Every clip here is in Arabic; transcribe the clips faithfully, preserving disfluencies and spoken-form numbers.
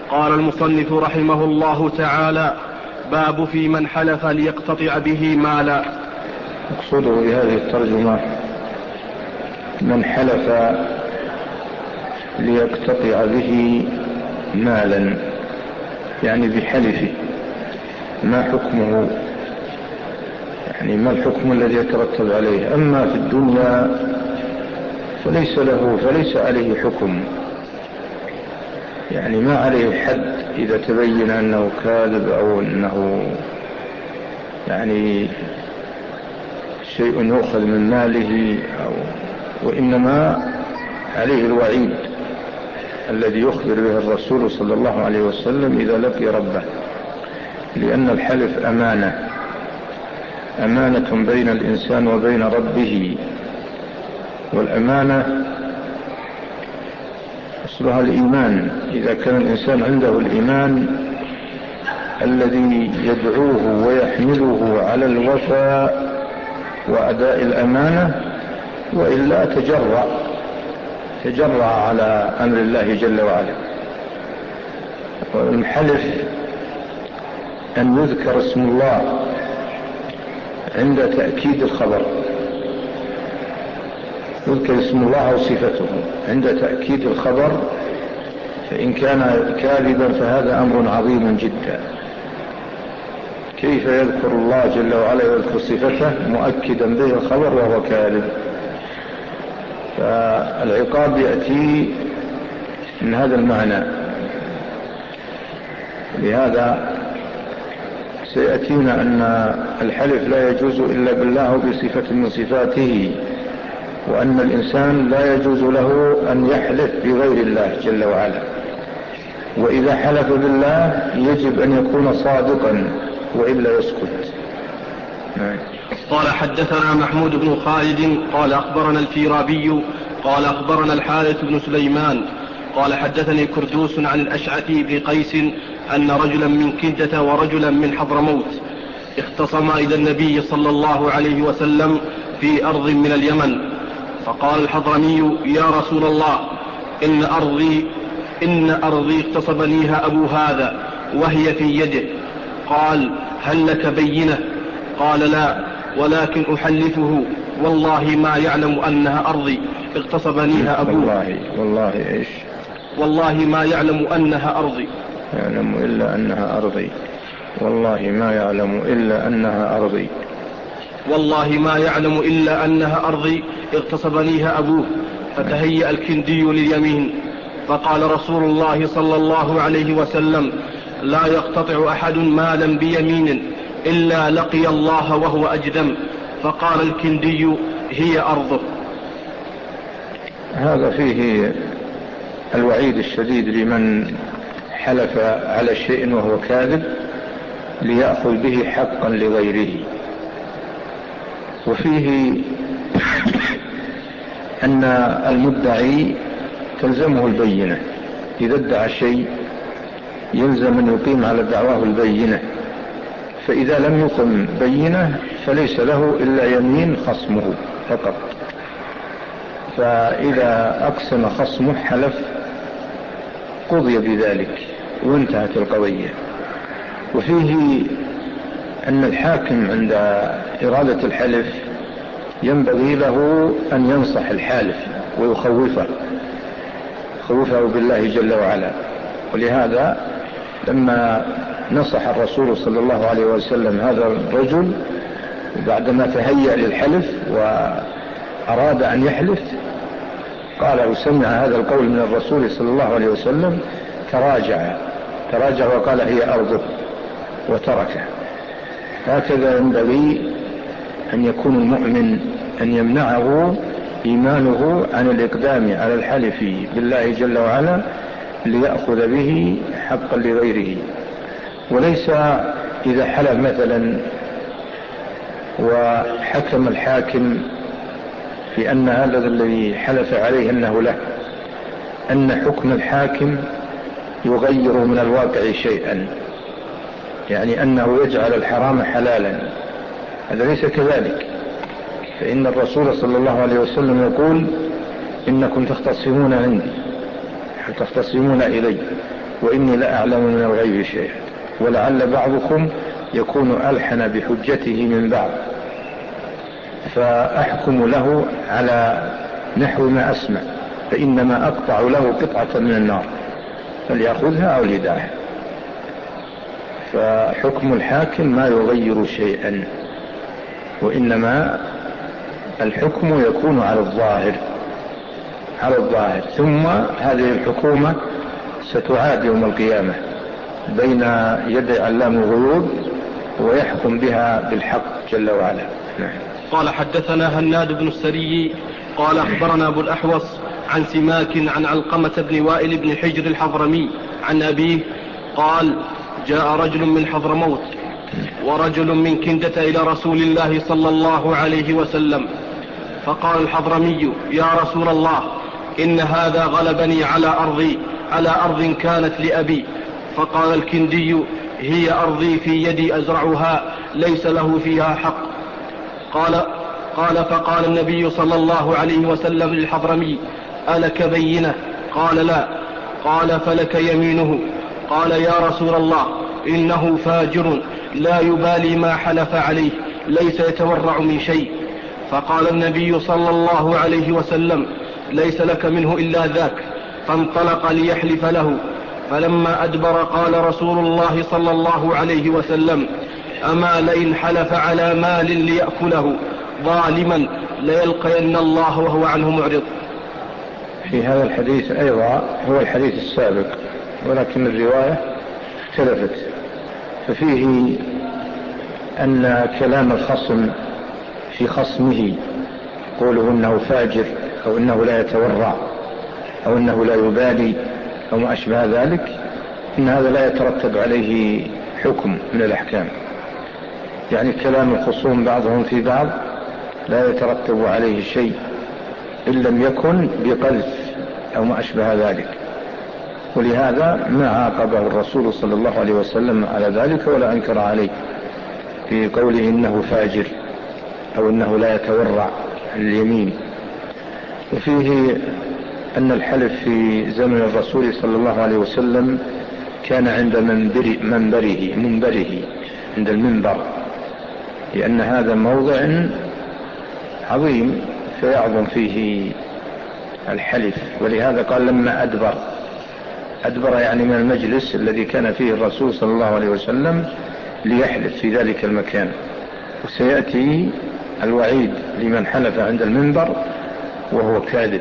قال المصنف رحمه الله تعالى: باب في من حلف ليقتطع به مالا. مقصوده بهذه الترجمة من حلف ليقتطع به مالا، يعني بحلفه ما حكمه، يعني ما الحكم الذي يترتب عليه. أما في الدنيا فليس له فليس عليه حكم، يعني ما عليه حد إذا تبين أنه كاذب أو أنه يعني شيء يؤخذ من ماله أو، وإنما عليه الوعيد الذي يخبر به الرسول صلى الله عليه وسلم إذا لقي ربه، لأن الحلف أمانة أمانة بين الإنسان وبين ربه، والأمانة أصلها الإيمان. إذا كان الإنسان عنده الإيمان الذي يدعوه ويحمله على الوفاء وأداء الأمانة، وإلا تجرأ تجرأ على أمر الله جل وعلا. والحلف أن يذكر اسم الله عند تأكيد الخبر، يذكر اسم الله أو صفته عند تأكيد الخبر، فإن كان كاذبا فهذا أمر عظيم جدا. كيف يذكر الله جل وعلا ويذكر صفته مؤكدا به الخبر وهو كاذب؟ فالعقاب يأتي من هذا المعنى. لهذا سيأتينا أن الحلف لا يجوز إلا بالله بصفة من صفاته، وأن الإنسان لا يجوز له أن يحلف بغير الله جل وعلا، وإذا حلف بالله يجب أن يكون صادقا وإلا يسكت. قال: حدثنا محمود بن خالد قال أخبرنا الفيرابي قال أخبرنا الحارث بن سليمان قال حدثني كردوس عن الأشعث بن قيس أن رجلا من كندة ورجلا من حضرموت اختصما إلى النبي صلى الله عليه وسلم في أرض من اليمن، فقال الحضرمي: يا رسول الله، إن أرضي إن أرضي اغتصبنيها أبو هذا وهي في يده. قال: هل لك بينة؟ قال: لا، ولكن أحلفه والله ما يعلم أنها أرضي اغتصبنيها أبوه. والله والله إيش؟ والله ما يعلم أنها أرضي يعلم إلا أنها أرضي والله ما يعلم إلا أنها أرضي والله ما يعلم إلا أنها أرضي اغتصبنيها أبوه. فتهيأ الكندي لليمين، فقال رسول الله صلى الله عليه وسلم: لا يقتطع أحد مالا بيمين إلا لقي الله وهو أجدم. فقال الكندي: هي أرضه. هذا فيه الوعيد الشديد لمن حلف على شيء وهو كاذب ليأخذ به حقا لغيره، وفيه أن المدعي تلزمه البينة. إذا ادعى شيء يلزم أن يقيم على دعواه البينة، فإذا لم يقم بينة فليس له إلا يمين خصمه فقط. فإذا أقسم خصمه حلف قضي بذلك وانتهت القضية. وفيه أن الحاكم عند إرادة الحلف ينبغي له أن ينصح الحالف ويخوفه خوفه بالله جل وعلا. ولهذا لما نصح الرسول صلى الله عليه وسلم هذا الرجل بعدما تهيأ للحلف وأراد أن يحلف، قال وسمع هذا القول من الرسول صلى الله عليه وسلم تراجع تراجع وقال: هي أرضه، وتركه. هكذا ينبغي أن يكون المؤمن، أن يمنعه إيمانه عن الإقدام على الحلف بالله جل وعلا ليأخذ به حقا لغيره. وليس إذا حلف مثلا وحكم الحاكم في أن هذا الذي حلف عليه أنه له، أن حكم الحاكم يغير من الواقع شيئا، يعني أنه يجعل الحرام حلالا. هذا ليس كذلك، فإن الرسول صلى الله عليه وسلم يقول: إنكم تختصمون عندي تختصمون إلي، وإني لا أعلم من الغيب شيئا، ولعل بعضكم يكون ألحن بحجته من بعض، فأحكم له على نحو ما أسمع، فإنما أقطع له قطعة من النار فليأخذها أو ليدعها. فحكم الحاكم ما يغير شيئا، وإنما الحكم يكون على الظاهر على الظاهر ثم هذه الحكومة ستعاد يوم القيامة بين يدي علام الغيوب ويحكم بها بالحق جل وعلا. قال حدثنا هناد بن السري قال أخبرنا أبو الأحوص عن سماك عن علقمة بن وائل بن حجر الحضرمي عن أبيه قال جاء رجل من حضرموت ورجل من كندة إلى رسول الله صلى الله عليه وسلم، فقال الحضرمي يا رسول الله إن هذا غلبني على أرضي على أرض كانت لأبي. فقال الكندي هي أرضي في يدي أزرعها ليس له فيها حق. قال قال فقال النبي صلى الله عليه وسلم للحضرمي ألك بينة؟ قال لا. قال فلك يمينه. قال يا رسول الله إنه فاجر لا يبالي ما حلف عليه ليس يتورع من شيء. فقال النبي صلى الله عليه وسلم ليس لك منه إلا ذاك، فانطلق ليحلف له. فلما أدبر قال رسول الله صلى الله عليه وسلم أما لئن حلف على مال ليأكله ظالما ليلقين الله وهو عنه معرض. في هذا الحديث أيضا هو الحديث السابق، ولكن الرواية اختلفت، ففيه أن كلام الخصم في خصمه قوله إنه فاجر أو إنه لا يتورع أو إنه لا يبالي أو ما أشبه ذلك، إن هذا لا يترتب عليه حكم من الأحكام. يعني كلام الخصوم بعضهم في بعض لا يترتب عليه شيء إن لم يكن بقذف أو ما أشبه ذلك، ولهذا ما عاقبه الرسول صلى الله عليه وسلم على ذلك ولا أنكر عليه في قوله إنه فاجر أو إنه لا يتورع اليمين. وفيه أن الحلف في زمن الرسول صلى الله عليه وسلم كان عند منبر منبره منبره عند المنبر، لأن هذا موضع عظيم فيعظم فيه الحلف، ولهذا قال لما أدبر أدبر يعني من المجلس الذي كان فيه الرسول صلى الله عليه وسلم ليحلف في ذلك المكان. وسيأتي الوعيد لمن حلف عند المنبر وهو كاذب.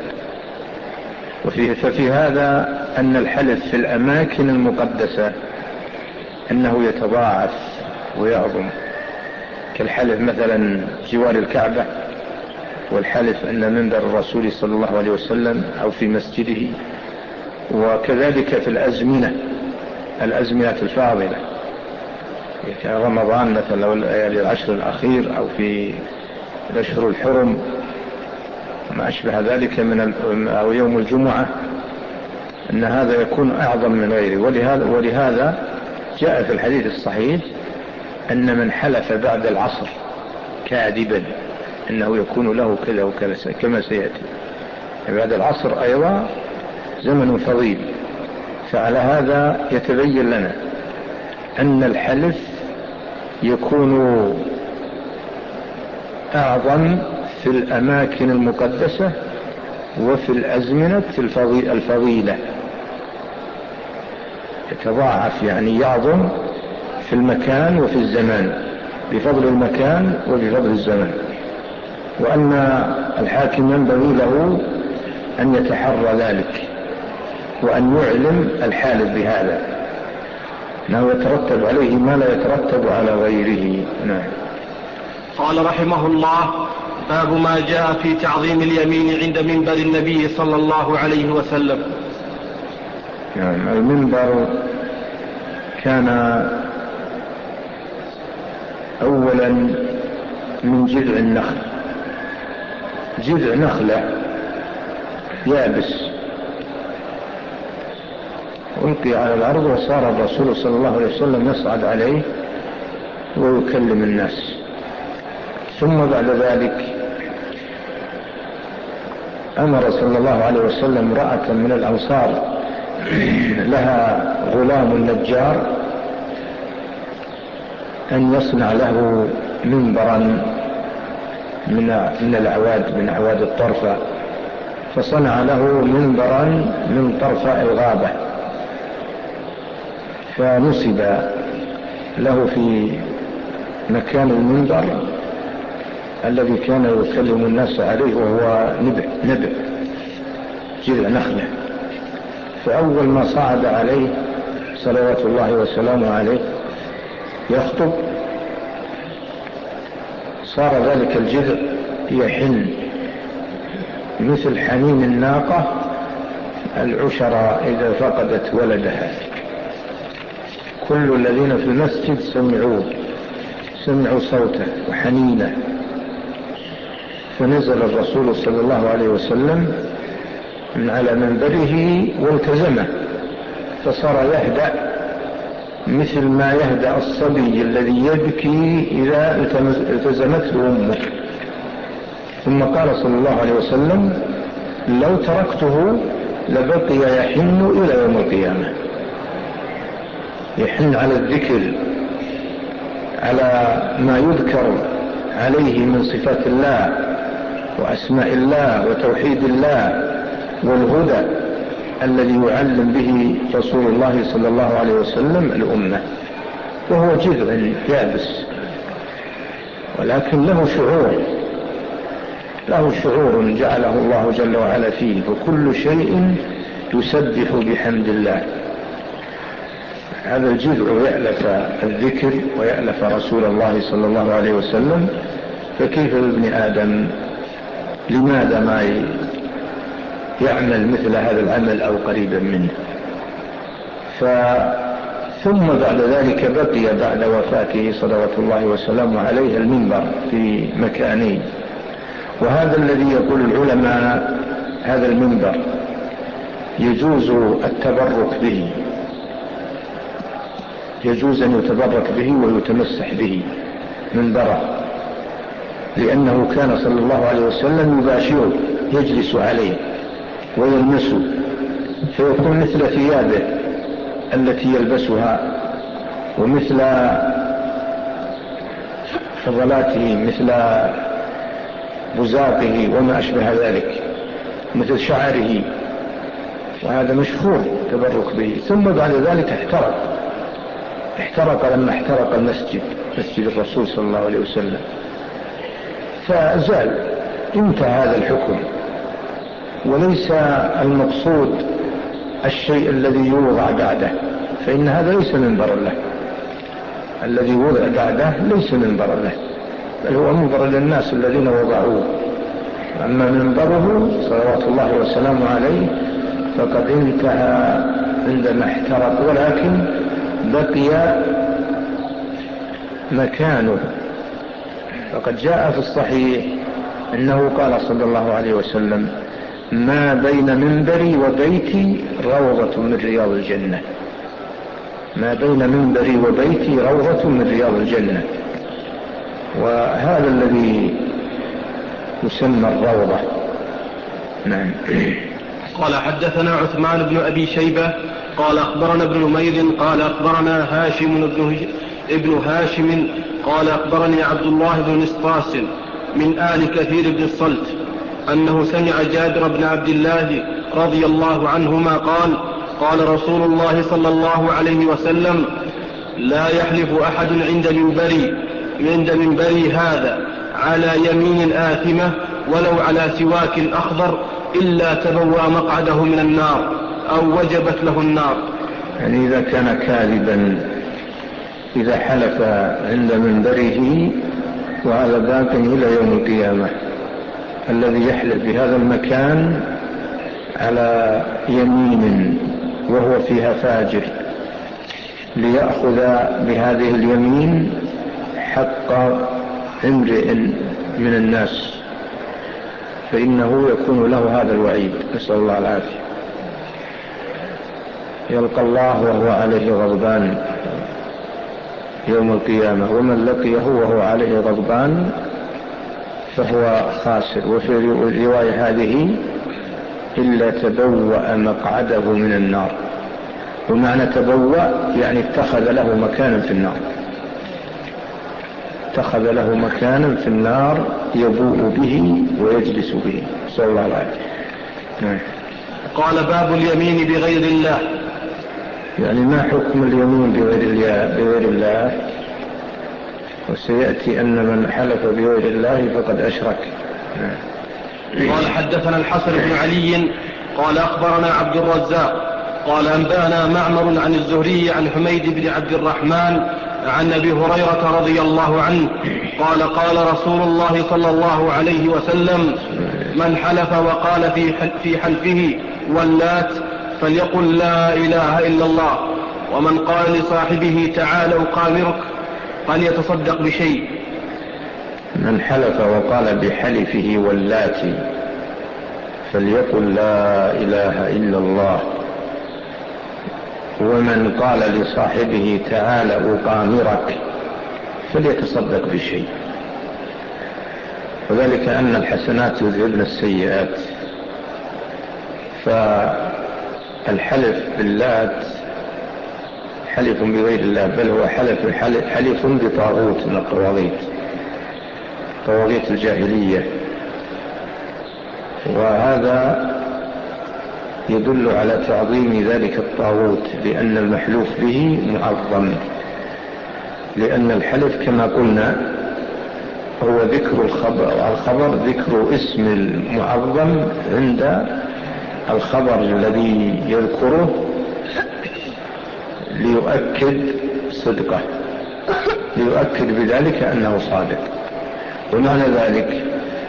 وفيه ففي هذا أن الحلف في الأماكن المقدسة أنه يتضاعف ويعظم، كالحلف مثلا جوار الكعبة، والحلف أن منبر الرسول صلى الله عليه وسلم أو في مسجده، وكذلك في الأزمنة الأزمنة الفاضلة كرمضان مثلا أو العشر الأخير أو في الأشهر الحرم ما أشبه ذلك من أو يوم الجمعة، أن هذا يكون أعظم من غيره. ولهذا, ولهذا جاء في الحديث الصحيح أن من حلف بعد العصر كاذبا أنه يكون له كذا وكذا كما سيأتي. بعد العصر أيضا زمن فضيل، فعلى هذا يتبين لنا أن الحلف يكون أعظم في الأماكن المقدسة وفي الأزمنة الفضيلة، يتضاعف يعني يعظم في المكان وفي الزمان، بفضل المكان وبفضل الزمان. وأن الحاكم ينبغي له أن يتحرى ذلك وأن يعلم الحالف بهذا، أنه يترتب عليه ما لا يترتب على غيره. نعم. قال رحمه الله باب ما جاء في تعظيم اليمين عند منبر النبي صلى الله عليه وسلم. نعم. المنبر كان أولا من جذع النخل، جذع نخلة يابس ألقي على الأرض، وصار الرسول صلى الله عليه وسلم يصعد عليه ويكلم الناس. ثم بعد ذلك أمر صلى الله عليه وسلم امرأة من الأنصار لها غلام نجار أن يصنع له منبرا من من الأعواد من أعواد الطرفة، فصنع له منبرا من طرفاء الغابة، فنصب له في مكان المنبر الذي كان يكلم الناس عليه، وهو نبع نبع جذع نخلة. فأول ما صعد عليه صلوات الله وسلامه عليه يخطب صار ذلك الجذع يحن مثل حنين الناقة العشرة إذا فقدت ولدها. كل الذين في المسجد سمعوه سمعوا صوته وحنينه، فنزل الرسول صلى الله عليه وسلم من على منبره والتزمه، فصار يهدأ مثل ما يهدأ الصبي الذي يبكي إذا التزمته أمه. ثم قال صلى الله عليه وسلم: لو تركته لبقي يحن إلى يوم القيامة، يحن على الذكر، على ما يذكر عليه من صفات الله وأسماء الله وتوحيد الله والهدى الذي يعلم به رسول الله صلى الله عليه وسلم الأمة. وهو جذع يابس ولكن له شعور له شعور جعله الله جل وعلا فيه، وكل شيء يسبح بحمد الله. هذا الجذع يألف الذكر ويألف رسول الله صلى الله عليه وسلم، فكيف بابن آدم؟ لماذا ما يعمل مثل هذا العمل أو قريبا منه؟ ثم بعد ذلك بقي بعد وفاته صلوات الله وسلامه عليه المنبر في مكانين. وهذا الذي يقول العلماء هذا المنبر يجوز التبرك به، يجوز أن يتبرك به ويتمسح به منبره، لأنه كان صلى الله عليه وسلم يباشره، يجلس عليه ويلمسه، فيكون مثل ثيابه التي يلبسها ومثل فضلاته، مثل بزاقه وما أشبه ذلك، مثل شعره، وهذا مشهور تبرك به. ثم بعد ذلك احترق احترق لما احترق المسجد مسجد الرسول صلى الله عليه وسلم، فزال، انتهى هذا الحكم. وليس المقصود الشيء الذي يوضع بعده، فإن هذا ليس منبرا له، الذي وضع بعده ليس منبرا له، بل هو منبر للناس الذين وضعوه. أما منبره صلوات الله وسلامه عليه فقد انتهى عندما احترق، ولكن بقي مكانه. فقد جاء في الصحيح أنه قال صلى الله عليه وسلم: ما بين منبري وبيتي روضة من رياض الجنة، ما بين منبري وبيتي روضة من رياض الجنة. وهذا الذي يسمى الروضة. نعم. قال حدثنا عثمان بن أبي شيبة قال أخبرنا ابن نمير قال أخبرنا هاشم بن ابن هاشم قال أخبرني عبد الله بن نسطاس من آل كثير بن الصلت أنه سمع جابر بن عبد الله رضي الله عنهما قال: قال رسول الله صلى الله عليه وسلم: لا يحلف أحد عند منبري عند منبري هذا على يمين آثمة ولو على سواك أخضر إلا تبوأ مقعده من النار أو وجبت له النار. يعني إذا كان كاذبا إذا حلف عند منبره، وهذا باق إلى يوم القيامة، الذي يحلف بهذا المكان على يمين وهو فيها فاجر ليأخذ بهذه اليمين حق امرئ من الناس، فإنه يكون له هذا الوعيد، نسأل الله العافية. يلقى الله وهو عليه غضبان يوم القيامة، ومن لقيه وهو عليه غضبان فهو خاسر. وفي الرواية هذه: إلا تبوأ مقعده من النار. ومعنى تبوأ يعني اتخذ له مكانا في النار، اتخذ له مكانا في النار يبوء به ويجلس به، صلى الله عليه وسلم. قال باب اليمين بغير الله. يعني ما حكم اليمين بغير الله, بغير الله؟ وسيأتي أن من حلف بغير الله فقد أشرك. قال حدثنا الحسن بن علي قال أخبرنا عبد الرزاق قال أنبأنا معمر عن الزهري عن حميد بن عبد الرحمن عن أبي هريرة رضي الله عنه قال قال رسول الله صلى الله عليه وسلم: من حلف وقال في في حلفه واللات فليقل لا إله إلا الله، ومن قال لصاحبه تعال أقامرك فليتصدق بشيء. من حلف وقال بحلفه واللات فليقل لا إله إلا الله، ومن قال لصاحبه تعال أقامرك فليتصدق بشيء. وذلك أن الحسنات يذهبن السيئات، فالحلف باللات حلف بغير الله، بل هو حلف, حلف بطاغوت من الطواغيت، طواغيت الجاهلية. وهذا يدل على تعظيم ذلك الطاغوت، لأن المحلوف به معظم، لأن الحلف كما قلنا هو ذكر الخبر، الخبر ذكر اسم المعظم عند الخبر الذي يذكره ليؤكد صدقه، ليؤكد بذلك أنه صادق. ومعنى ذلك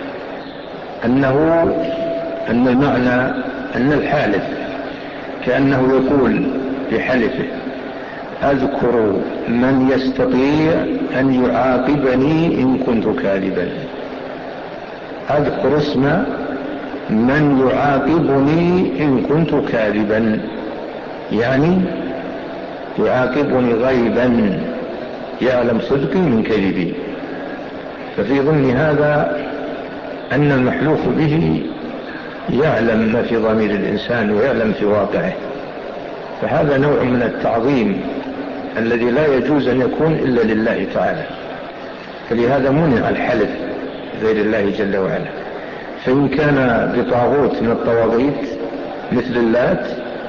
أنه أن المعنى أن الحالف كأنه يقول بحلفه: أذكر من يستطيع أن يعاقبني إن كنت كاذبا، أذكر اسم من يعاقبني إن كنت كاذبا، يعني يعاقبني غيبا يعلم صدقي من كذبي. ففي ضمن هذا أن المحلوف به يعلم ما في ضمير الإنسان ويعلم في واقعه، فهذا نوع من التعظيم الذي لا يجوز أن يكون إلا لله تعالى، فلهذا منع الحلف غير الله جل وعلا. فإن كان بطاغوت من الطواغيت مثل اللات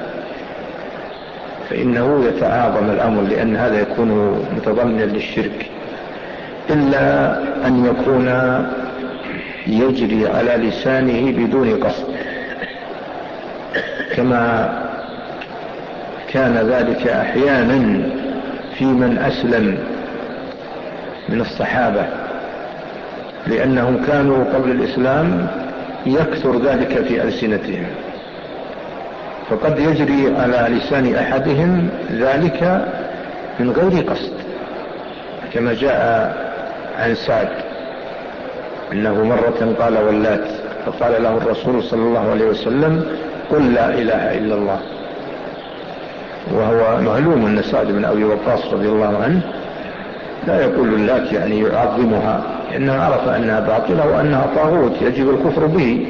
فإنه يتعاظم الأمر، لأن هذا يكون متضمنا للشرك، إلا أن يكون يجري على لسانه بدون قصد، كما كان ذلك أحيانا في من أسلم من الصحابة، لأنهم كانوا قبل الإسلام يكثر ذلك في ألسنتهم، فقد يجري على لسان أحدهم ذلك من غير قصد، كما جاء عن سعد إنه مرة قال واللات، فقال له الرسول صلى الله عليه وسلم: قل لا إله إلا الله. وهو معلوم أن سعد بن أبي وقاص رضي الله عنه لا يقول اللات يعني يعظمها، لأنه عرف أنها باطلة وأنها طاغوت يجب الكفر به،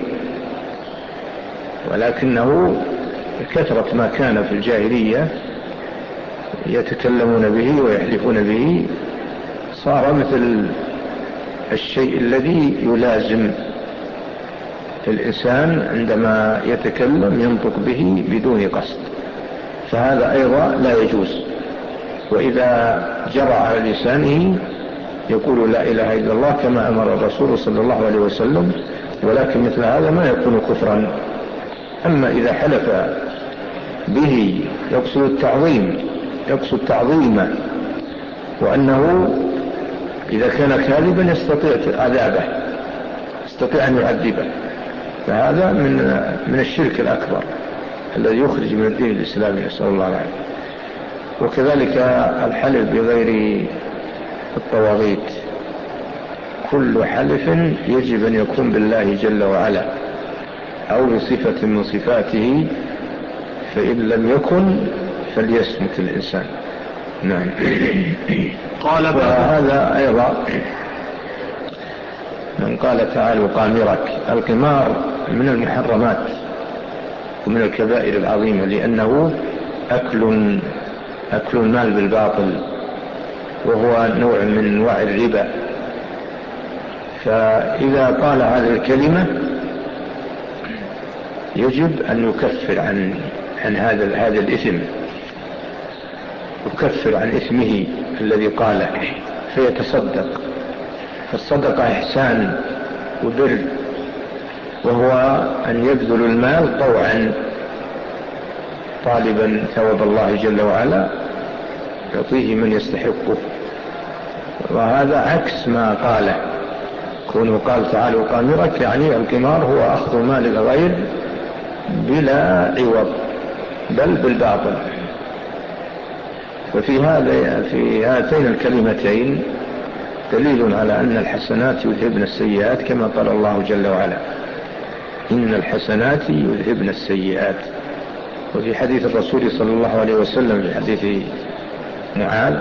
ولكنه كثرة ما كان في الجاهلية يتكلمون به ويحلفون به صار مثل الشيء الذي يلازم الإنسان عندما يتكلم ينطق به بدون قصد، فهذا أيضا لا يجوز. وإذا جرى على لسانه يقول لا إله إلا الله كما أمر الرسول صلى الله عليه وسلم، ولكن مثل هذا ما يكون كفرا. أما إذا حلف به يقصد التعظيم، يقصد تعظيمه، وأنه إذا كان كاذبا يستطيع عذابه، يستطيع أن يعذبه، فهذا من من الشرك الأكبر الذي يخرج من الدين الإسلامي، نسأل الله العافية. وكذلك الحلف بغير الطواغيت، كل حلف يجب أن يكون بالله جل وعلا أو بصفة من صفاته، فإن لم يكن فليصمت الإنسان. نعم. قال وهذا أيضا من قال تعالى قامرك، القمار من المحرمات ومن الكبائر العظيمة، لأنه أكل أكل المال بالباطل، وهو نوع من انواع الربا. فإذا قال هذه الكلمة يجب أن يكفر عن عن هذا هذا الإثم، يكفر عن إثمه الذي قاله فيتصدق. فالصدقة إحسان وبر، وهو أن يبذل المال طوعا طالبا ثواب الله جل وعلا يعطيه من يستحقه. وهذا عكس ما قاله، كونه قال تعالوا قامرك، يعني القمار هو أخذ مال الغير بلا عوض بل بالباطل. وفي هذا في هاتين الكلمتين دليل على أن الحسنات يذهبن السيئات، كما قال الله جل وعلا إن الحسنات يذهبن السيئات. وفي حديث الرسول صلى الله عليه وسلم في حديث معاذ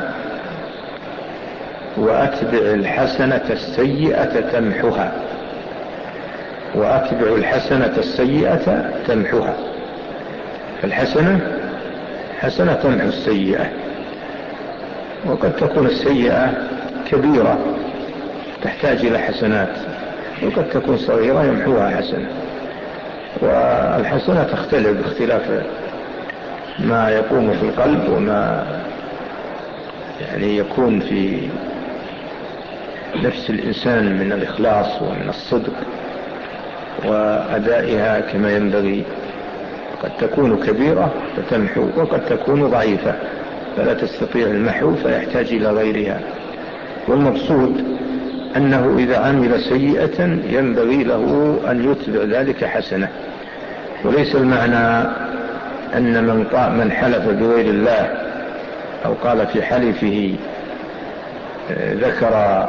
وأتبع الحسنة السيئة تمحها، وأتبع الحسنة السيئة تمحها. فالحسنة حسنة تمحو السيئة، وقد تكون السيئة كبيرة تحتاج إلى حسنات، وقد تكون صغيرة يمحوها حسنة. والحسنة تختلف باختلاف ما يقوم في القلب وما يعني يكون في نفس الإنسان من الإخلاص ومن الصدق وأدائها كما ينبغي. قد تكون كبيرة فتمحو، وقد تكون ضعيفة فلا تستطيع المحو فيحتاج إلى غيرها. والمقصود أنه إذا عمل سيئة ينبغي له أن يتبع ذلك حسنة. وليس المعنى أن من, من حلف بغير الله أو قال في حلفه ذكر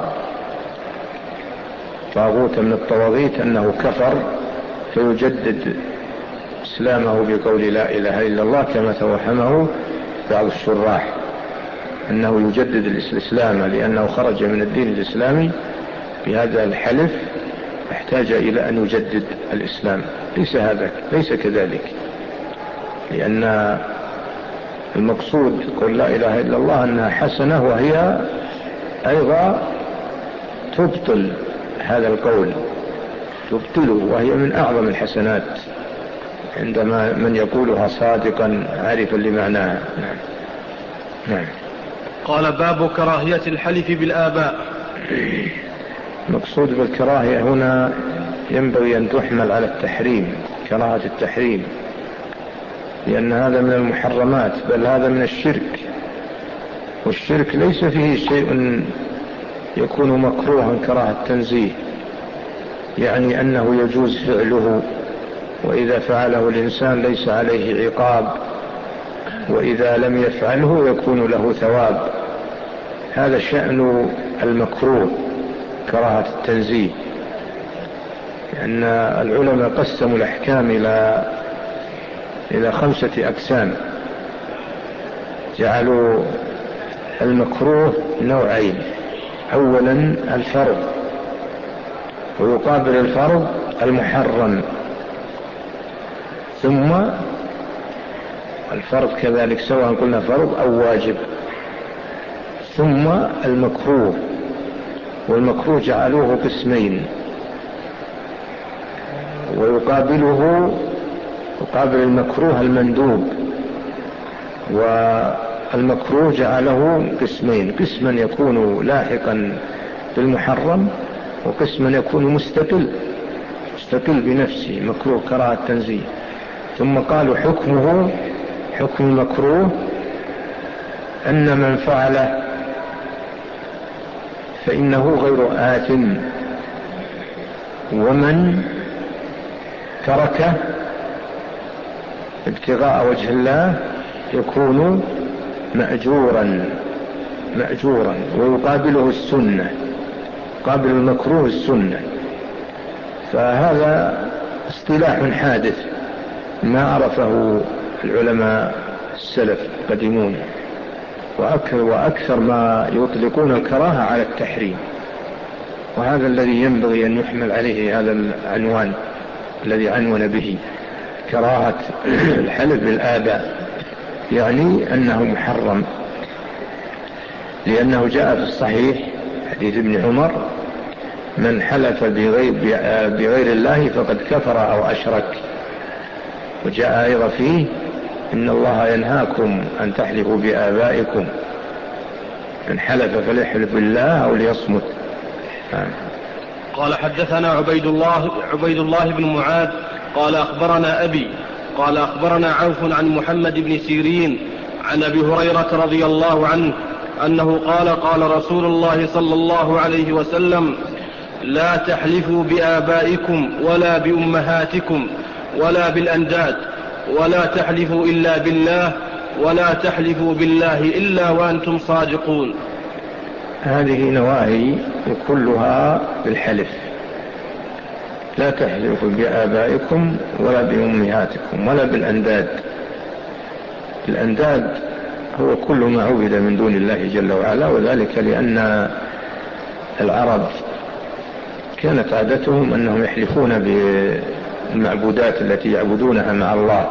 طاغوت من الطواغيت أنه كفر فيجدد إسلامه بقول لا إله إلا الله، كما توهمه بعض الشراح أنه يجدد الإسلام لأنه خرج من الدين الإسلامي بهذا الحلف، احتاج إلى أن يجدد الإسلام. ليس هذا ليس كذلك، لأن المقصود قل لا إله إلا الله أنها حسنة، وهي أيضا تبطل هذا القول، تبطله، وهي من أعظم الحسنات عندما من يقولها صادقا عارفا لمعناها. نعم. نعم. قال باب كراهية الحلف بالآباء. مقصود بالكراهية هنا ينبغي أن تحمل على التحريم، كراهة التحريم، لأن هذا من المحرمات، بل هذا من الشرك. والشرك ليس فيه شيء يكون مكروها كراهة التنزيه، يعني أنه يجوز فعله، وإذا فعله الإنسان ليس عليه عقاب، وإذا لم يفعله يكون له ثواب. هذا شأن المكروه كراهة التنزيه. لأن العلماء قسموا الأحكام إلى إلى خمسة أقسام، جعلوا المكروه نوعين: أولا الفرض، ويقابل الفرض المحرم، ثم الفرض كذلك سواء قلنا فرض أو واجب، ثم المكروه. والمكروه جعلوه قسمين، ويقابله يقابل المكروه المندوب. والمكروه جعله قسمين: قسما يكون لاحقا بالمحرم، وقسما يكون مستقل مستقل بنفسه، مكروه كراهة التنزيه. ثم قالوا حكمه حكم المكروه أن من فعله فإنه غير آثم، ومن تركه ابتغاء وجه الله يكون مأجورا مأجورا ويقابله السنة، قابل المكروه السنة. فهذا اصطلاح حادث ما عرفه العلماء السلف القديمون، وأكثر, وأكثر ما يطلقون الكراهة على التحريم. وهذا الذي ينبغي أن يحمل عليه هذا العنوان الذي عنون به كراهة الحلف بالآباء. يعني أنه محرم، لأنه جاء في الصحيح حديث ابن عمر: من حلف بغير, بغير الله فقد كفر أو أشرك. وجاء أيضا فيه: إن الله ينهاكم أن تحلفوا بآبائكم، من حلف فليحلف بالله أو ليصمت. قال حدثنا عبيد الله, عبيد الله بن معاذ قال أخبرنا أبي قال أخبرنا عوف عن محمد بن سيرين عن أبي هريرة رضي الله عنه أنه قال: قال رسول الله صلى الله عليه وسلم: لا تحلفوا بآبائكم ولا بأمهاتكم ولا بالأنداد، ولا تحلفوا إلا بالله، ولا تحلفوا بالله إلا وأنتم صادقون. هذه نواهي وكلها بالحلف: لا تحلفوا بآبائكم ولا بأمهاتكم ولا بالأنداد. الأنداد هو كل ما عبد من دون الله جل وعلا، وذلك لأن العرب كانت عادتهم أنهم يحلفون بالمعبودات التي يعبدونها مع الله،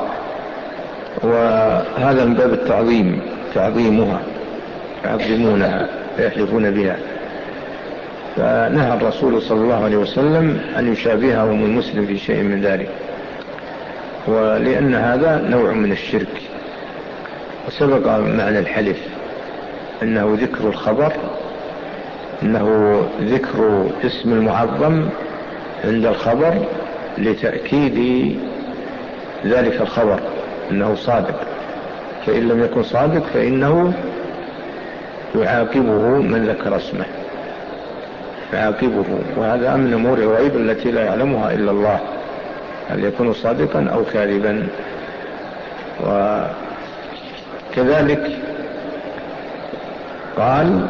وهذا من باب التعظيم، تعظيمها، يعظمونها يحلفون بها. فنهى الرسول صلى الله عليه وسلم أن يشابههم المسلم في شيء من ذلك، ولأن هذا نوع من الشرك. وسبق معنى الحلف أنه ذكر الخبر، أنه ذكر اسم المعظم عند الخبر لتأكيد ذلك الخبر أنه صادق، فإن لم يكن صادق فإنه يعاقبه من ذكر اسمه، يعاقبه. وهذا من أمور الغيب التي لا يعلمها إلا الله، هل يكون صادقا أو كاذبا. وكذلك قال: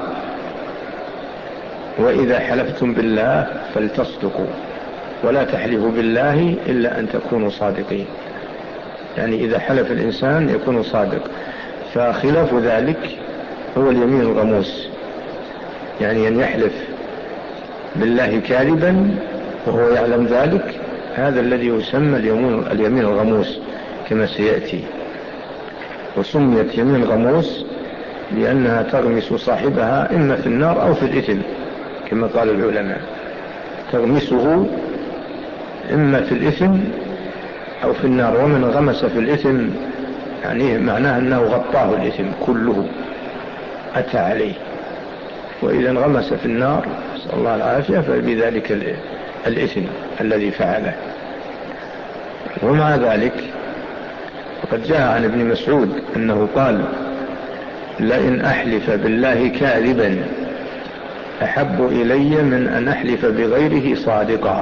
وإذا حلفتم بالله فلتصدقوا ولا تحلفوا بالله إلا أن تكونوا صادقين. يعني إذا حلف الإنسان يكون صادق، فخلاف ذلك هو اليمين الغموس، يعني أن يحلف بالله كاذبا وهو يعلم ذلك، هذا الذي يسمى اليمين الغموس كما سيأتي. وسميت يمين غموس لأنها تغمس صاحبها إما في النار أو في الإثم، كما قال العلماء، تغمسه إما في الإثم أو في النار. ومن غمس في الإثم يعني معناه أنه غطاه الإثم كله، أتى عليه. وإذا انغمس في النار نسأل الله العافية فبذلك الإثم الذي فعله. ومع ذلك وقد جاء عن ابن مسعود أنه قال: لئن أحلف بالله كاذبا أحب إلي من أن أحلف بغيره صادقا.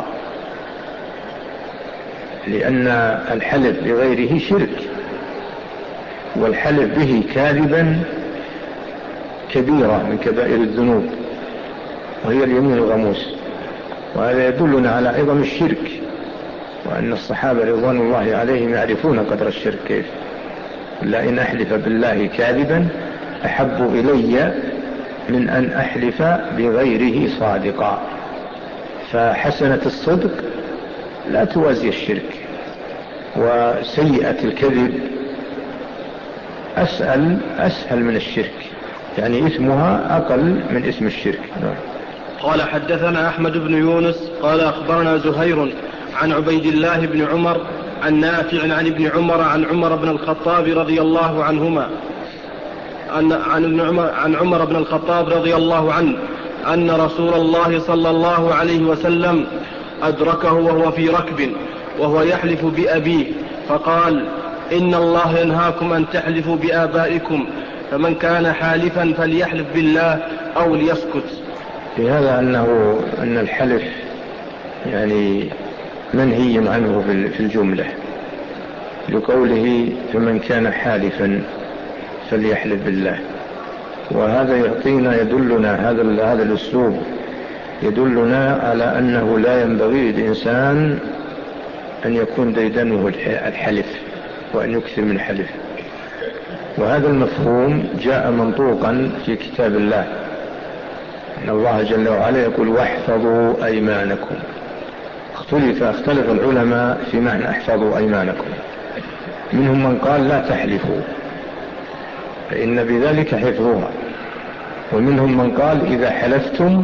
لأن الحلف بغيره شرك، والحلف به كاذبا كبيرة من كبائر الذنوب، وهي اليمين الغموس. وهذا يدلنا على عظم الشرك، وأن الصحابة رضوان الله عليهم يعرفون قدر الشرك كيف. لئن أحلف بالله كاذبا أحب إلي من أن أحلف بغيره صادقا. فحسنة الصدق لا توازي الشرك، وسيئة الكذب أسهل أسهل من الشرك، يعني اسمها أقل من اسم الشرك. قال حدثنا أحمد بن يونس قال أخبرنا زهير عن عبيد الله بن عمر عن نافع عن ابن عمر عن عمر بن الخطاب رضي الله عنهما أن عن ابن عمر عن عمر بن الخطاب رضي الله عنه أن رسول الله صلى الله عليه وسلم أدركه وهو في ركب وهو يحلف بأبيه فقال: إن الله ينهاكم أن تحلفوا بآبائكم، فمن كان حالفا فليحلف بالله أو ليسكت. في هذا أنه أن الحلف يعني منهي عنه في الجملة، لقوله: فمن كان حالفا فليحلف بالله. وهذا يعطينا يدلنا هذا هذا الأسلوب يدلنا على أنه لا ينبغي للإنسان أن يكون ديدنه الحلف وأن يكثر من الحلف. وهذا المفهوم جاء منطوقا في كتاب الله، إن الله جل وعلا يقول: واحفظوا أيمانكم. اختلف اختلف العلماء في معنى احفظوا أيمانكم. منهم من قال: لا تحلفوا، فإن بذلك حفظها. ومنهم من قال إذا حلفتم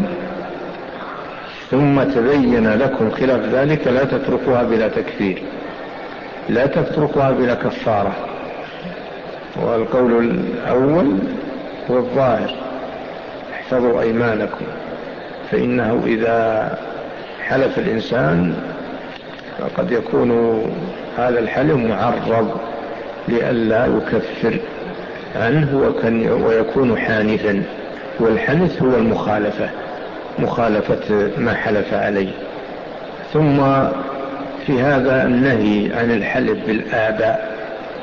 ثم تبين لكم خلاف ذلك لا تتركوها بلا تكفير، لا تتركوها بلا كفارة. والقول الأول هو الظاهر، احفظوا أيمانكم، فإنه إذا حلف الإنسان فقد يكون هذا الحلف معرض لئلا يكفر عنه ويكون حانثا، والحنث هو المخالفة، مخالفة ما حلف عليه. ثم في هذا النهي عن الحلف بالآباء،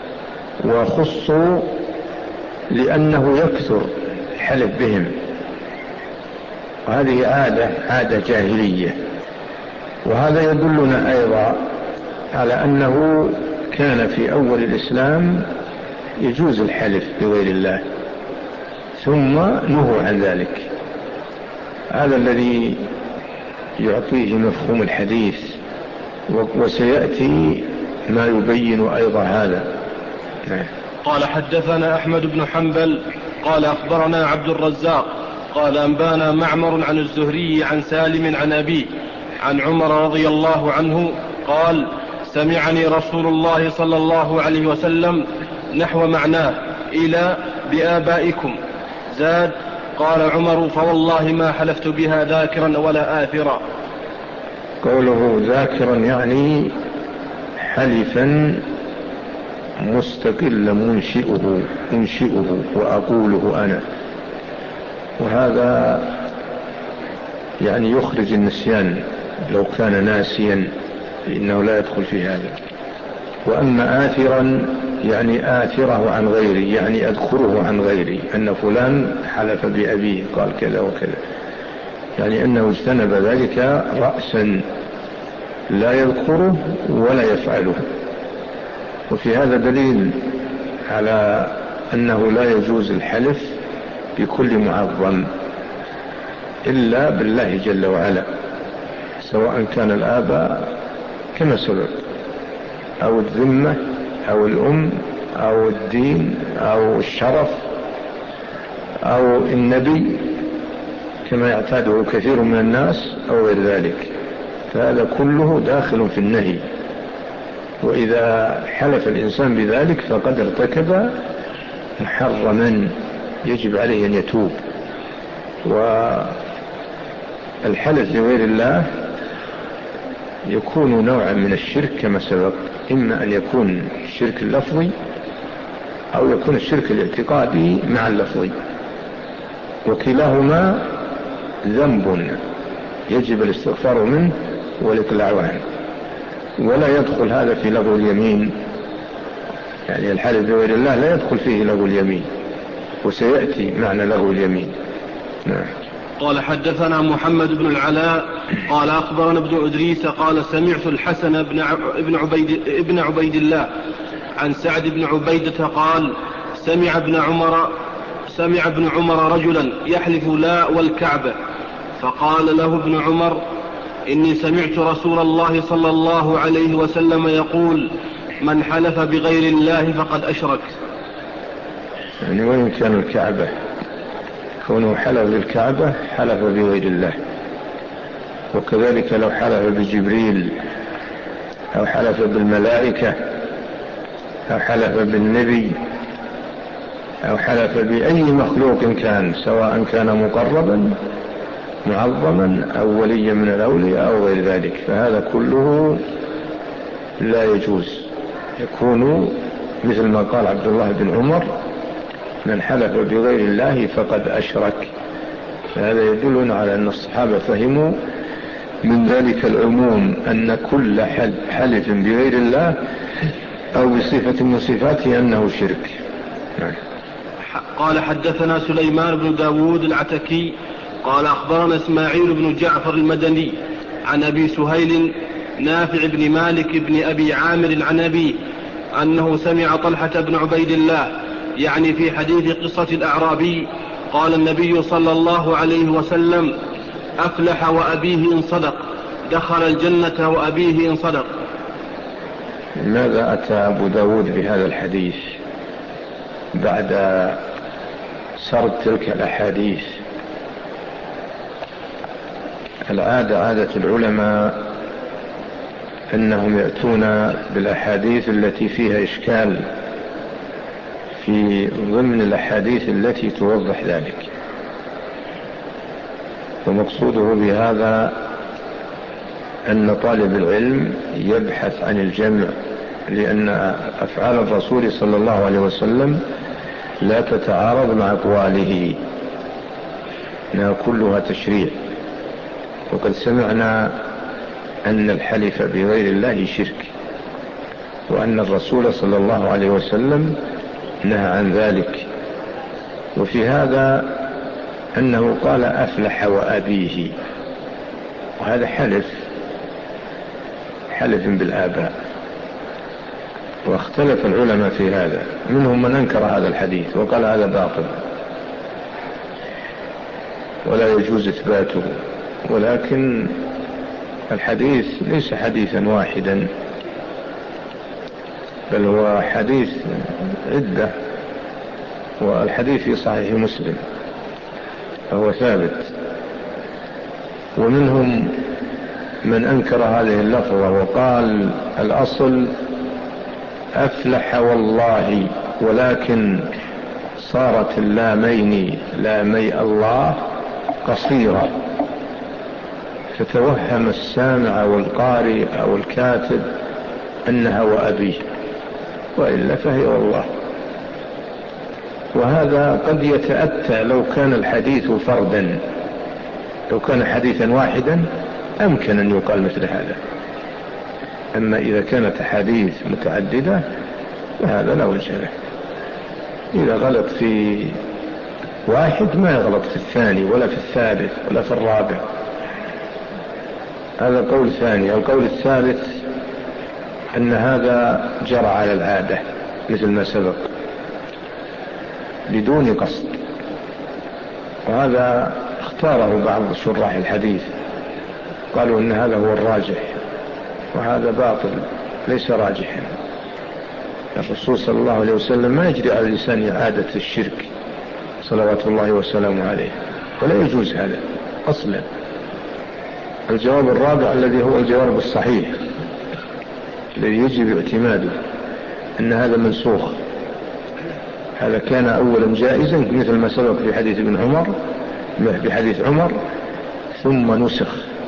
وخصوا لأنه يكثر الحلف بهم، وهذه عادة عادة جاهلية. وهذا يدلنا أيضا على أنه كان في أول الإسلام يجوز الحلف بغير الله، ثم نهوا عن ذلك. هذا الذي يعطيه مفهوم الحديث، وسيأتي ما يبين أيضا هذا. قال حدثنا أحمد بن حنبل قال أخبرنا عبد الرزاق قال أنبانا معمر عن الزهري عن سالم عن أبيه عن عمر رضي الله عنه قال سمعني رسول الله صلى الله عليه وسلم نحو معناه إلى بآبائكم. زاد قال عمر فوالله ما حلفت بها ذاكرا ولا آثرا. قوله ذاكرا يعني حلفا مستقلا منشئه منشئه وأقوله أنا، وهذا يعني يخرج النسيان لو كان ناسيا فإنه لا يدخل في هذا. وأما آثرا يعني آثره عن غيري، يعني أذكره عن غيري أن فلان حلف بأبيه قال كذا وكذا، يعني أنه اجتنب ذلك رأسا لا يذكره ولا يفعله. وفي هذا دليل على أنه لا يجوز الحلف بكل معظم إلا بالله جل وعلا، سواء كان الآباء كما سبق أو الذمة أو الأم أو الدين أو الشرف أو النبي كما يعتاده كثير من الناس أو غير ذلك، فهذا كله داخل في النهي. وإذا حلف الإنسان بذلك فقد ارتكب محرما يجب عليه أن يتوب. والحلف بغير الله يكون نوعا من الشرك كما سبق، إما أن يكون الشرك اللفظي أو يكون الشرك الاعتقادي مع اللفظي، وكلاهما ذنب يجب الاستغفار منه والإقلاع عنه. ولا يدخل هذا في لغو اليمين، يعني الحلف بغير الله لا يدخل فيه لغو اليمين، وسيأتي معنى لغو اليمين. نعم. قال حدثنا محمد بن العلاء قال أخبرنا ابن إدريس قال سمعت الحسن بن ابن عبيد, ابن عبيد الله عن سعد بن عبيدة قال سمع ابن عمر سمع ابن عمر رجلا يحلف لا والكعبة، فقال له ابن عمر إني سمعت رسول الله صلى الله عليه وسلم يقول من حلف بغير الله فقد أشرك. يعني وين كان الكعبة؟ كونه حلف بالكعبة حلف بغير الله. وكذلك لو حلف بجبريل أو حلف بالملائكة أو حلف بالنبي أو حلف بأي مخلوق كان، سواء كان مقربا معظما أو وليا من الأولياء أو غير ذلك، فهذا كله لا يجوز، يكون مثل ما قال عبد الله بن عمر من حلف بغير الله فقد أشرك. فهذا يدلنا على أن الصحابة فهموا من ذلك العموم أن كل حلف بغير الله أو بصفة من صفاته أنه شرك. قال حدثنا سليمان بن داود العتكي قال أخبرنا إسماعيل بن جعفر المدني عن أبي سهيل نافع بن مالك بن أبي عامر العنبي أنه سمع طلحة بن عبيد الله يعني في حديث قصة الأعرابي قال النبي صلى الله عليه وسلم أفلح وأبيه إن صدق، دخل الجنة وأبيه إن صدق. ماذا أتى أبو داود بهذا الحديث بعد سرد تلك الأحاديث. العادة عادة العلماء أنهم يأتون بالأحاديث التي فيها إشكال في ضمن الأحاديث التي توضح ذلك، ومقصوده بهذا أن طالب العلم يبحث عن الجمع، لأن أفعال الرسول صلى الله عليه وسلم لا تتعارض مع أقواله، إنها كلها تشريع. وقد سمعنا أن الحلف بغير الله شرك، وأن الرسول صلى الله عليه وسلم نهى عن ذلك. وفي هذا أنه قال أفلح وأبيه، وهذا حلف حلف بالآباء. واختلف العلماء في هذا، منهم من أنكر هذا الحديث وقال هذا باطل ولا يجوز إثباته، ولكن الحديث ليس حديثا واحدا، بل هو حديث عدة، والحديث في صحيح مسلم فهو ثابت. ومنهم من أنكر هذه اللفظة وقال الأصل أفلح والله، ولكن صارت اللامين لامي الله قصيرة، فتوهم السامع والقارئ أو الكاتب أنها وأبيه، وإلا فهي والله. وهذا قد يتأتى لو كان الحديث فردا، لو كان حديثا واحدا أمكن أن يقال مثل هذا. أما إذا كانت حديث متعددة فهذا لا وجه له. إذا غلط في واحد ما يغلط في الثاني ولا في الثالث ولا في الرابع. هذا قول ثاني. القول الثالث أن هذا جرى على العادة مثل ما سبق بدون قصد، وهذا اختاره بعض شراح الحديث، قالوا أن هذا هو الراجح، وهذا باطل ليس راجحا. الرسول صلى الله عليه وسلم ما يجري على لسان عادة الشرك صلوات الله وسلامه عليه، ولا يجوز هذا أصلا. الجواب الرابع الذي هو الجواب الصحيح الذي يجب اعتماده أن هذا منسوخ. هذا كان أولا جائزا مثل ما سبق في حديث ابن عمر بحديث عمر، ثم نسخ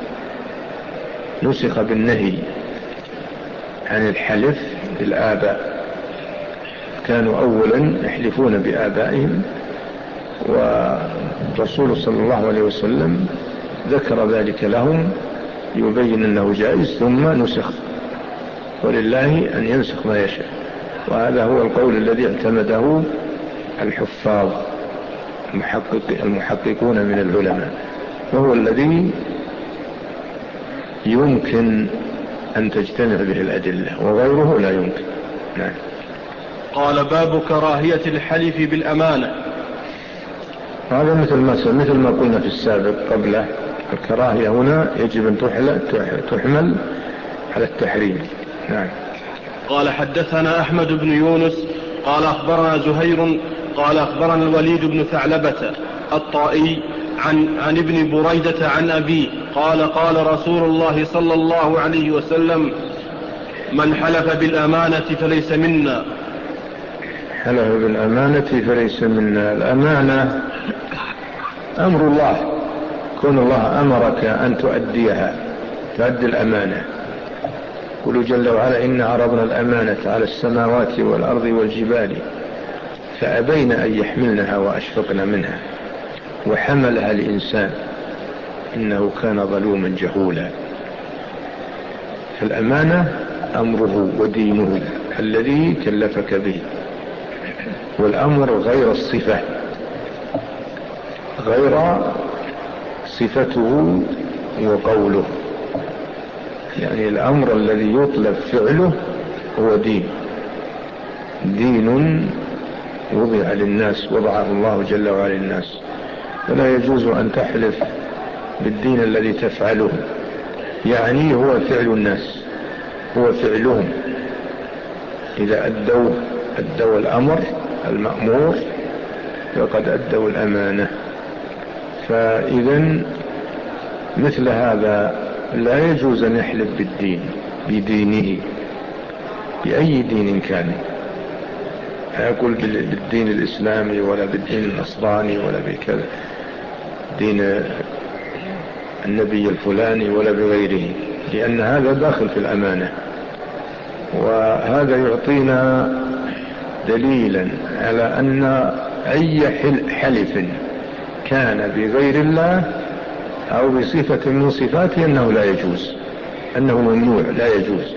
نسخ بالنهي عن الحلف بالآباء. كانوا أولا يحلفون بآبائهم، والرسول صلى الله عليه وسلم ذكر ذلك لهم يبين أنه جائز، ثم نسخ، ولله أن ينسخ ما يشاء. وهذا هو القول الذي اعتمده الحفاظ المحقق المحققون من العلماء، وهو الذي يمكن أن تجتمع به الأدلة، وغيره لا يمكن. نعم. قال باب كراهية الحلف بالأمانة. هذا مثل ما مثل ما قلنا في السابق قبله، الكراهية هنا يجب أن تحمل على التحريم. نعم. قال حدثنا أحمد بن يونس قال أخبرنا زهير قال أخبرنا الوليد بن ثعلبة الطائي عن, عن ابن بريدة عن أبيه قال قال رسول الله صلى الله عليه وسلم: من حلف بالأمانة فليس منا. حلف بالأمانة فليس منا. الأمانة أمر الله، كون الله أمرك أن تؤديها، تؤدي الأمانة. قل جل وعلا: إن عرضنا الأمانة على السماوات والأرض والجبال فأبين أن يحملنها وأشفقن منها وحملها الإنسان إنه كان ظلوما جهولا. فالأمانة أمره ودينه الذي كلفك به، والأمر غير الصفة، غير صفته وقوله. يعني الأمر الذي يطلب فعله هو دين دين وضع للناس، وضعه الله جل وعلا للناس. فلا يجوز أن تحلف بالدين الذي تفعله، يعني هو فعل الناس، هو فعلهم. إذا أدوا أدوا الأمر المأمور فقد أدوا الأمانة. فإذا مثل هذا لا يجوز أن يحلف بالدين بدينه بأي دين كان، لا يقول بالدين الإسلامي ولا بالدين النصراني ولا بكذا دين النبي الفلاني ولا بغيره، لأن هذا داخل في الأمانة. وهذا يعطينا دليلا على أن أي حلف كان بغير الله أو بصفة من صفاته أنه لا يجوز، أنه ممنوع لا يجوز.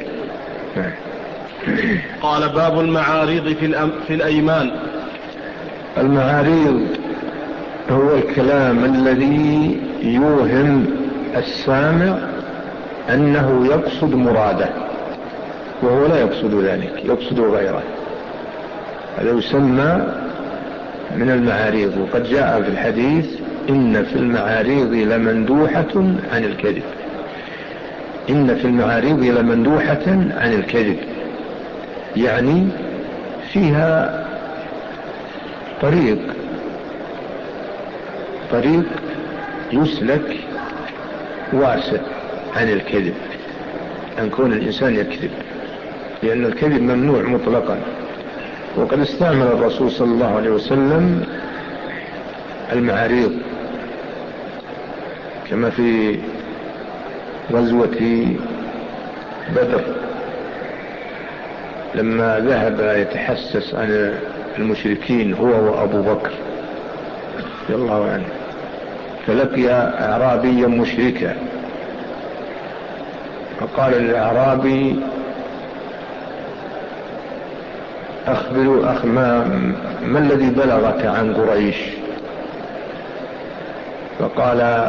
قال باب المعاريض في, الأم في الأيمان. المعاريض هو الكلام الذي يوهم السامع أنه يقصد مراده وهو لا يقصد ذلك، يقصد غيره، هذا يسمى من المعاريض. وقد جاء في الحديث إن في المعاريض لمندوحة عن الكذب، إن في المعاريض لمندوحة عن الكذب، يعني فيها طريق طريق يسلك واسع عن الكذب، أن يكون الإنسان يكذب، لأن الكذب ممنوع مطلقا. وقد استعمل الرسول صلى الله عليه وسلم المعاريض كما في غزوة بدر لما ذهب يتحسس عن المشركين هو وأبو بكر رضي الله عنه، فلقي أعرابيا مشركا فقال للأعرابي أخبروا أخ ما, ما الذي بلغك عن قريش؟ فقال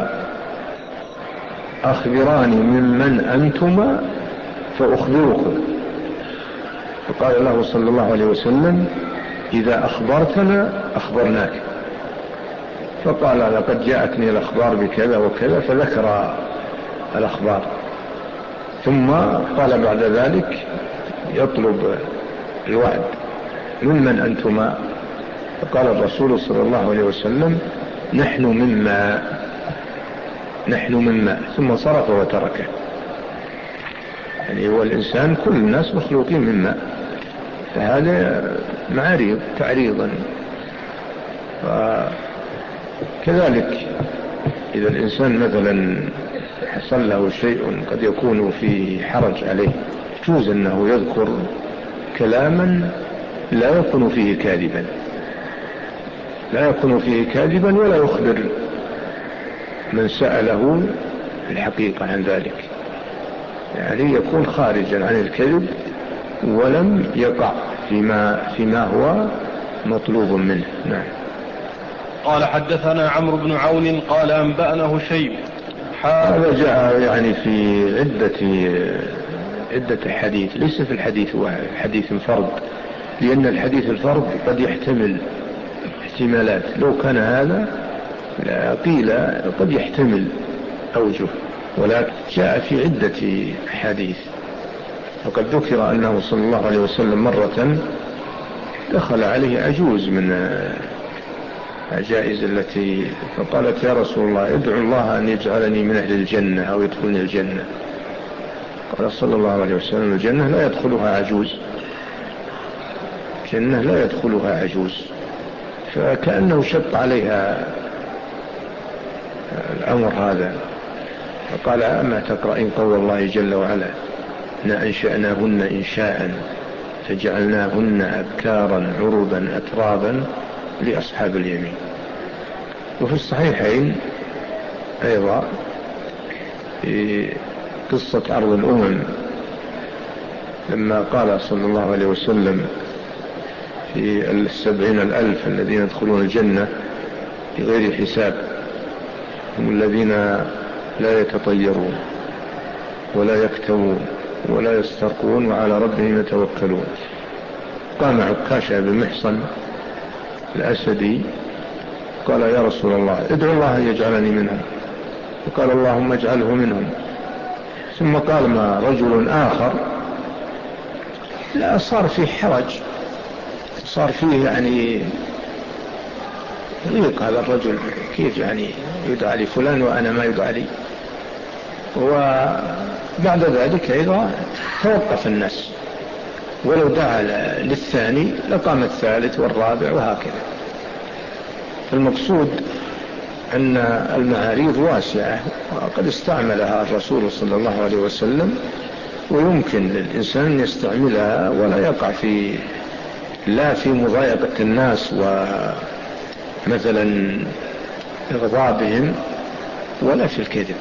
أخبراني ممن أنتما فأخبركم. فقال له صلى الله عليه وسلم إذا أخبرتنا أخبرناك. فقال لقد جاءتني الأخبار بكذا وكذا، فذكر الأخبار، ثم قال بعد ذلك يطلب الوعد ممن أنتما؟ فقال الرسول صلى الله عليه وسلم نحن مما نحن مما ثم صرف وتركه. يعني هو الإنسان كل الناس مخلوقين مما، فهذا معاريض تعريضا. وكذلك إذا الإنسان مثلا حصل له شيء قد يكون فيه حرج عليه، يجوز أنه يذكر كلاما لا يكون فيه كاذبا، لا يكون فيه كاذبا ولا يخبر من سأله الحقيقة عن ذلك، يعني يكون خارجا عن الكذب ولم يقع فيما, فيما هو مطلوب منه. نعم. قال حدثنا عمرو بن عون قال أنبأنا هشيم. هذا جاء يعني في عدة عدة حديث، ليس في الحديث واحد حديث فرد، لأن الحديث الفرد قد يحتمل احتمالات، لو كان هذا قيل قد يحتمل أوجه، ولكن جاء في عدة حديث. وقد ذكر أنه صلى الله عليه وسلم مرة دخل عليه عجوز من عجائز التي، فقالت يا رسول الله ادعو الله أن يجعلني من أهل الجنة أو يدخلني الجنة. قال صلى الله عليه وسلم الجنة لا يدخلها عجوز، الجنة لا يدخلها عجوز. فكأنه شق عليها الأمر هذا، فقال أما تقرأين قول الله جل وعلا إنا أنشأناهن إنشاء فجعلناهن أبكارا عربا أترابا لأصحاب اليمين. وفي الصحيحين أيضا في قصة عرض الأمم لما قال صلى الله عليه وسلم في السبعين الألف الذين يدخلون الجنة بغير حساب هم الذين لا يتطيرون ولا يكتوون ولا يسترقون وعلى ربهم يتوكلون. قام عكاشة بن محصن الأسدي قال يا رسول الله ادعو الله أن يجعلني منهم، وقال اللهم اجعله منهم. ثم قال ما رجل آخر لا صار في حرج صار فيه يعني ضيق، هذا الرجل كيف يعني يدعى لي فلان وأنا ما يدعى لي؟ وبعد ذلك أيضا توقف الناس، ولو دعا للثاني لقام الثالث والرابع وهكذا. المقصود أن المعاريض واسعة وقد استعملها الرسول صلى الله عليه وسلم، ويمكن للإنسان يستعملها ولا يقع في لا في مضايقة الناس ومثلا إغضابهم ولا في الكذب.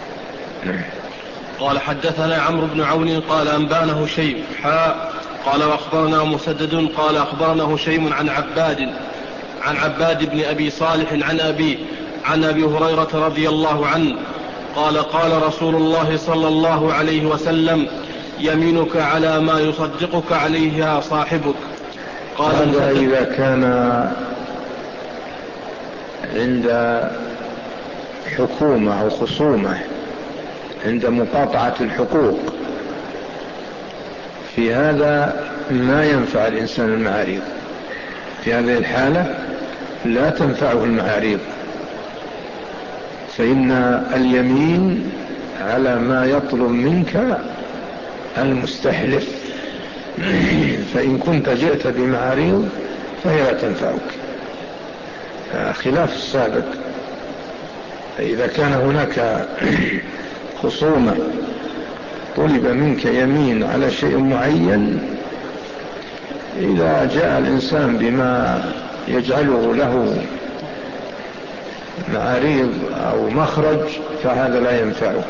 قال حدثنا عمرو بن عون قال أنبأنا هشيم حاء قال وأخبرنا مسدد قال أخبرنا هشيم عن عباد عن عباد بن أبي صالح عن أبيه عن أبي هريرة رضي الله عنه قال قال رسول الله صلى الله عليه وسلم يمينك على ما يصدقك عليها صاحبك. قال هذا إذا كان عند حكومة أو خصومة، عند مقاطعة الحقوق، في هذا ما ينفع الإنسان المعاريض، في هذه الحالة لا تنفعه المعاريض، فإن اليمين على ما يطلب منك المستحلف، فإن كنت جئت بمعاريض فهي لا تنفعك، خلاف السابق. فإذا كان هناك خصومة طلب منك يمين على شيء معين، إذا جاء الإنسان بما يجعله له معاريض أو مخرج فهذا لا ينفعه،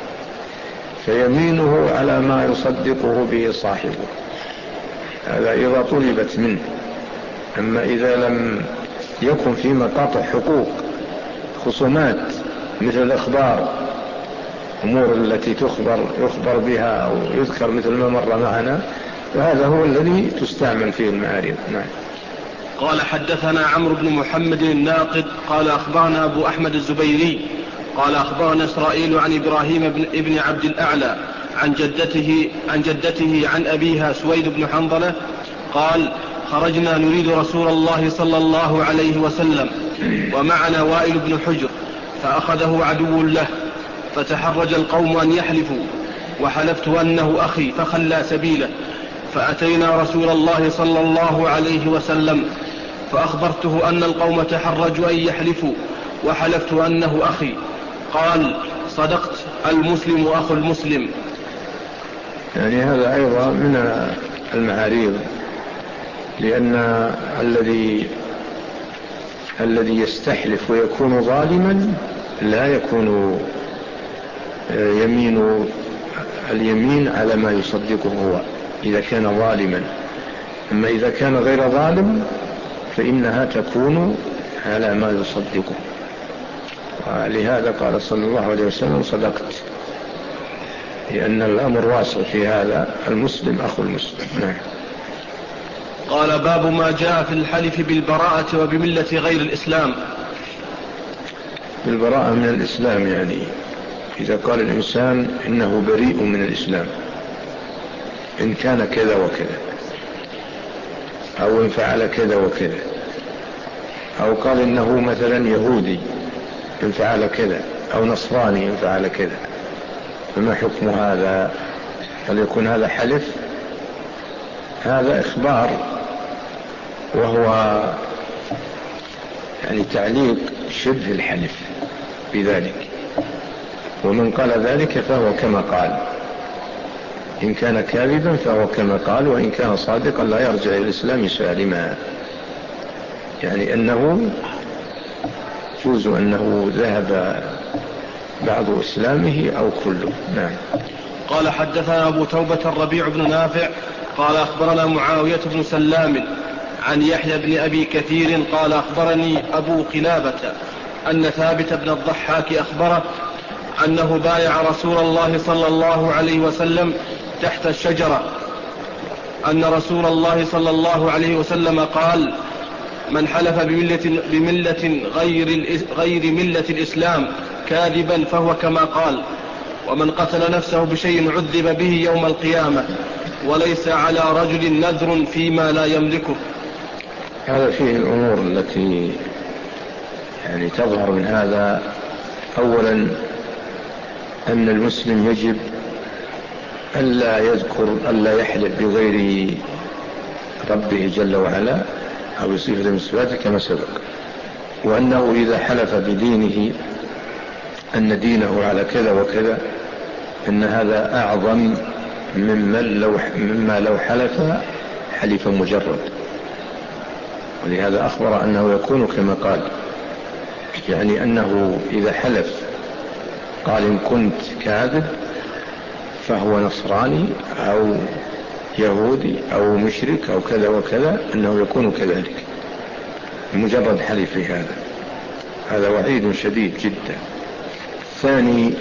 فيمينه على ما يصدقه به صاحبه، هذا إذا طلبت منه. أما إذا لم يكن في مقاطع حقوق خصومات مثل الأخبار، أمور التي تخبر يخبر بها أو يذكر مثل ما مر معنا، فهذا هو الذي تستعمل فيه المعاريض. نعم. قال حدثنا عمرو بن محمد الناقد قال أخبرنا أبو أحمد الزبيري قال أخبرنا إسرائيل عن إبراهيم بن ابن عبد الأعلى عن جدته عن جدته عن أبيها سويد بن حنظلة قال خرجنا نريد رسول الله صلى الله عليه وسلم ومعنا وائل بن حجر، فأخذه عدو له، فتحرج القوم أن يحلفوا، وحلفت أنه أخي فخلى سبيله، فأتينا رسول الله صلى الله عليه وسلم فأخبرته أن القوم تحرجوا أن يحلفوا، وحلفت أنه أخي. قال صدقت، المسلم أخو المسلم. يعني هذا أيضا من المعاريض، لأن الذي الذي يستحلف ويكون ظالما لا يكون يمين اليمين على ما يصدقه هو إذا كان ظالما، أما إذا كان غير ظالم فإنها تكون على ما يصدقه. ولهذا قال صلى الله عليه وسلم صدقت، لأن الأمر واسع في هذا، المسلم أخو المسلم. نعم. قال باب ما جاء في الحلف بالبراءة وبملة غير الإسلام. بالبراءة من الإسلام، يعني إذا قال الإنسان إنه بريء من الإسلام إن كان كذا وكذا، أو إن فعل كذا وكذا، أو قال إنه مثلا يهودي إن فعل كذا، أو نصراني إن فعل كذا، فما حكم هذا؟ هل يكون هذا حلف؟ هذا إخبار، وهو يعني تعليق شبه الحلف بذلك، ومن قال ذلك فهو كما قال، إن كان كاذبا فهو كما قال، وإن كان صادقا لا يرجع إلى الإسلام سالما، يعني أنه يجوز أنه ذهب بعض إسلامه أو كله. نعم. قال حدثنا أبو توبة الربيع بن نافع قال أخبرنا معاوية بن سلام عن يحيى بن أبي كثير قال أخبرني أبو قلابة أن ثابت بن الضحاك أخبره أنه بايع رسول الله صلى الله عليه وسلم تحت الشجرة، أن رسول الله صلى الله عليه وسلم قال من حلف بملة, بملة غير, غير ملة الإسلام كاذبا فهو كما قال، ومن قتل نفسه بشيء عذب به يوم القيامة، وليس على رجل نذر فيما لا يملكه. هذا فيه الأمور التي يعني تظهر من هذا. أولا أن المسلم يجب ألا يذكر ألا يحلف بغير ربه جل وعلا أو صفة من صفاته كما سبق، وأنه إذا حلف بدينه أن دينه على كذا وكذا أن هذا أعظم مما لو, مما لو حلف حليفا مجرد. ولهذا أخبر أنه يكون كما قال، يعني أنه إذا حلف قال إن كنت كاذب فهو نصراني أو يهودي أو مشرك أو كذا وكذا، أنه يكون كذلك مجرد حلف هذا. هذا وعيد شديد جدا. ثاني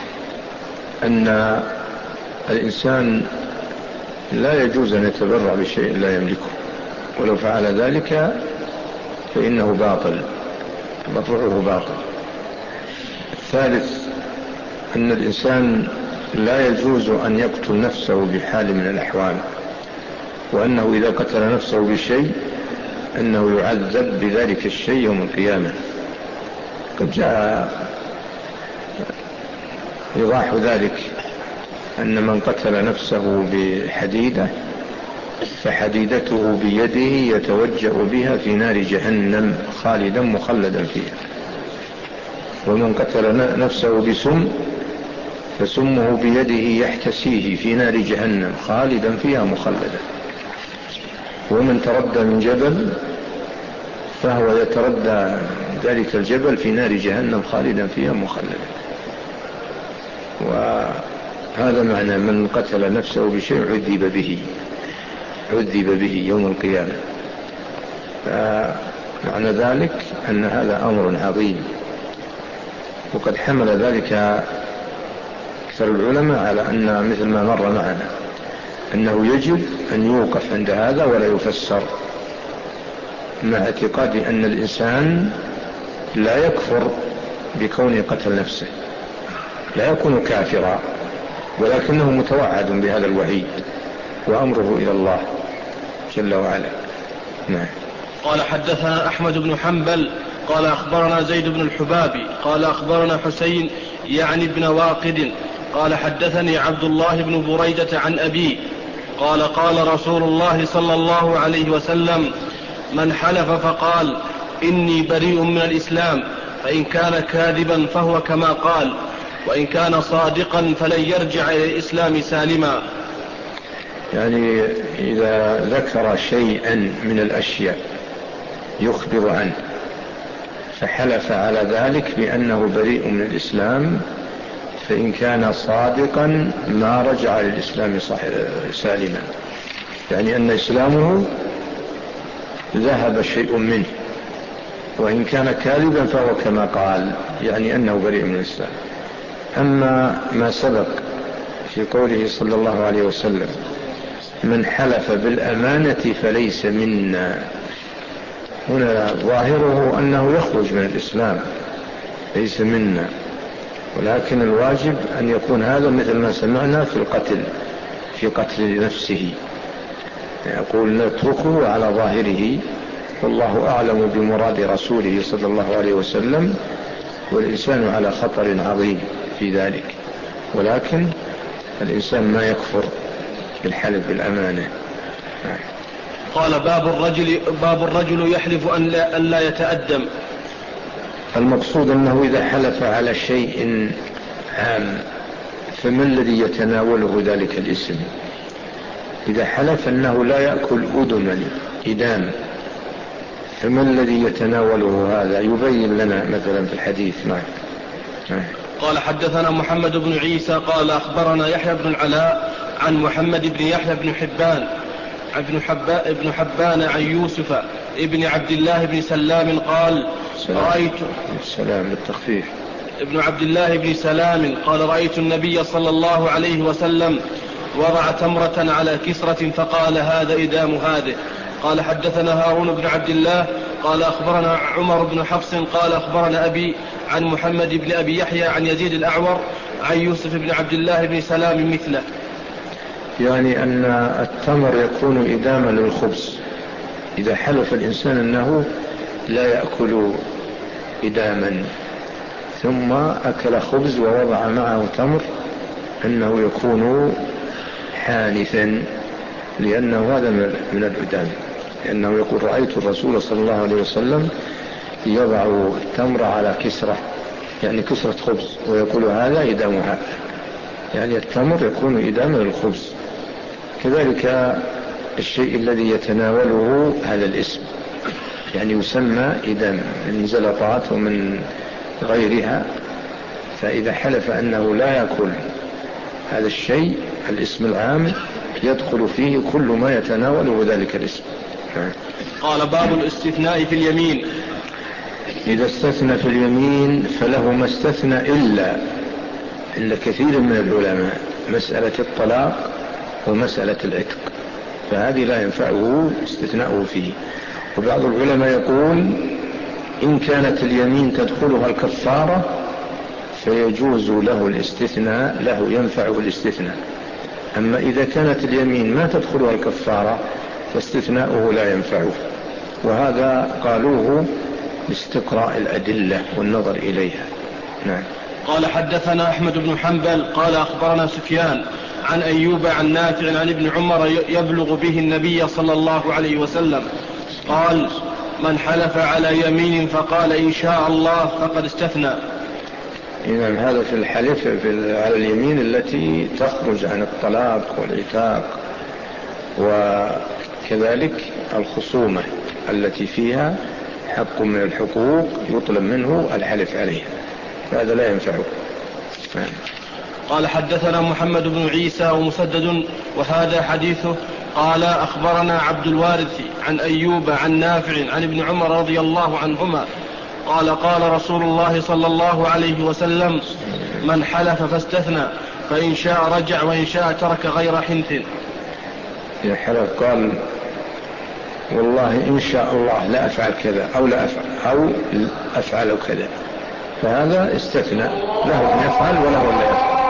أن الإنسان لا يجوز أن يتبرع بشيء لا يملكه، ولو فعل ذلك فإنه باطل، تبرعه باطل. الثالث أن الإنسان لا يجوز أن يقتل نفسه بحال من الأحوال، وأنه إذا قتل نفسه بشيء أنه يعذب بذلك الشيء يوم القيامة. قد جاء يضاح ذلك أن من قتل نفسه بحديدة فحديدته بيده يتوجأ بها في نار جهنم خالدا مخلدا فيها، ومن قتل نفسه بسم فسمه بيده يحتسيه في نار جهنم خالدا فيها مخلدا، ومن تردى من جبل فهو يتردى ذلك الجبل في نار جهنم خالدا فيها مخلدا. وهذا معنى من قتل نفسه بشيء عذب به عذب به يوم القيامة. فمعنى ذلك أن هذا أمر عظيم، وقد حمل ذلك أكثر العلماء على أن مثل ما مر معنا أنه يجب أن يوقف عند هذا ولا يفسر، مع اعتقاد أن الإنسان لا يكفر بكونه قتل نفسه، لا يكون كافرا، ولكنه متوعد بهذا الوعيد وأمره إلى الله جل وعلا. نعم. قال حدثنا أحمد بن حنبل قال أخبرنا زيد بن الحبابي قال أخبرنا حسين يعني ابن واقد قال حدثني عبد الله بن بريدة عن أبي قال قال رسول الله صلى الله عليه وسلم من حلف فقال إني بريء من الإسلام فإن كان كاذبا فهو كما قال، وإن كان صادقا فلن يرجع إلى الإسلام سالما. يعني إذا ذكر شيئا من الأشياء يخبر عنه فحلف على ذلك بأنه بريء من الإسلام، فإن كان صادقا ما رجع للإسلام سالما، يعني أن إسلامه ذهب شيء منه، وإن كان كاذبا فهو كما قال، يعني أنه بريء من الإسلام. أما ما سبق في قوله صلى الله عليه وسلم من حلف بالأمانة فليس منا، هنا ظاهره أنه يخرج من الإسلام ليس منا، ولكن الواجب أن يكون هذا مثل ما سمعنا في القتل في قتل نفسه، يقول نتركه على ظاهره، والله أعلم بمراد رسوله صلى الله عليه وسلم، والإنسان على خطر عظيم في ذلك، ولكن الإنسان ما يكفر بالحلف بالأمانة. قال باب الرجل, باب الرجل يحلف أن لا, أن لا يتأدم. المقصود أنه إذا حلف على شيء عام فما الذي يتناوله ذلك الاسم؟ إذا حلف أنه لا يأكل أدما إدام فما الذي يتناوله هذا؟ يبين لنا مثلا في الحديث. معك. قال حدثنا محمد بن عيسى قال أخبرنا يحيى بن العلاء عن محمد بن يحيى بن حبان ابن, حبا ابن حبان عن يوسف ابن عبد الله بن سلام قال رأيت السلام بالتخفيف ابن عبد الله بن سلام قال رأيت النبي صلى الله عليه وسلم وضع تمرة على كسرة فقال هذا إدام هذه. قال حدثنا هارون بن عبد الله قال أخبرنا عمر بن حفص قال أخبرنا أبي عن محمد بن أبي يحيى عن يزيد الأعور عن يوسف بن عبد الله بن سلام مثله. يعني أن التمر يكون إداما للخبز إذا حلف الإنسان أنه لا يأكل إداما ثم أكل خبز ووضع معه تمر أنه يكون حانثا، لأنه هذا من الإدام، لأنه يقول رأيت الرسول صلى الله عليه وسلم يضع التمر على كسرة، يعني كسرة خبز، ويقول هذا إدامها، يعني التمر يكون إداما للخبز. كذلك الشيء الذي يتناوله هذا الاسم يعني يسمى إدام، من زلطات ومن غيرها. فإذا حلف أنه لا يأكل هذا الشيء الاسم العام يدخل فيه كل ما يتناوله ذلك الاسم. قال باب الاستثناء في اليمين. إذا استثنى في اليمين فله ما استثنى إلا إلا كثير من العلماء مسألة الطلاق ومسألة العتق، فهذه لا ينفعه استثناءه فيه. وبعض العلماء يقول إن كانت اليمين تدخلها الكفارة فيجوز له الاستثناء، له ينفعه الاستثناء. أما إذا كانت اليمين ما تدخلها الكفارة فاستثناؤه لا ينفعه، وهذا قالوه باستقراء الأدلة والنظر إليها. نعم. قال حدثنا أحمد بن حنبل قال أخبرنا سفيان عن أيوب عن نافع عن ابن عمر يبلغ به النبي صلى الله عليه وسلم قال من حلف على يمين فقال إن شاء الله فقد استثنى. إذن هذا في الحلف على اليمين التي تخرج عن الطلاق والعتاق، وكذلك الخصومة التي فيها حق من الحقوق يطلب منه الحلف عليه، فهذا لا ينفعه. قال حدثنا محمد بن عيسى ومسدد وهذا حديثه. قال أخبرنا عبد الوارث عن أيوب عن نافع عن ابن عمر رضي الله عنهما قال قال رسول الله صلى الله عليه وسلم من حلف فاستثنى فإن شاء رجع وإن شاء ترك غير حنث. يا حلف قال والله إن شاء الله لا أفعل كذا أو لا أفعل أو أفعل كذا، فهذا استثنى، له أن يفعل وله أن لا يفعل.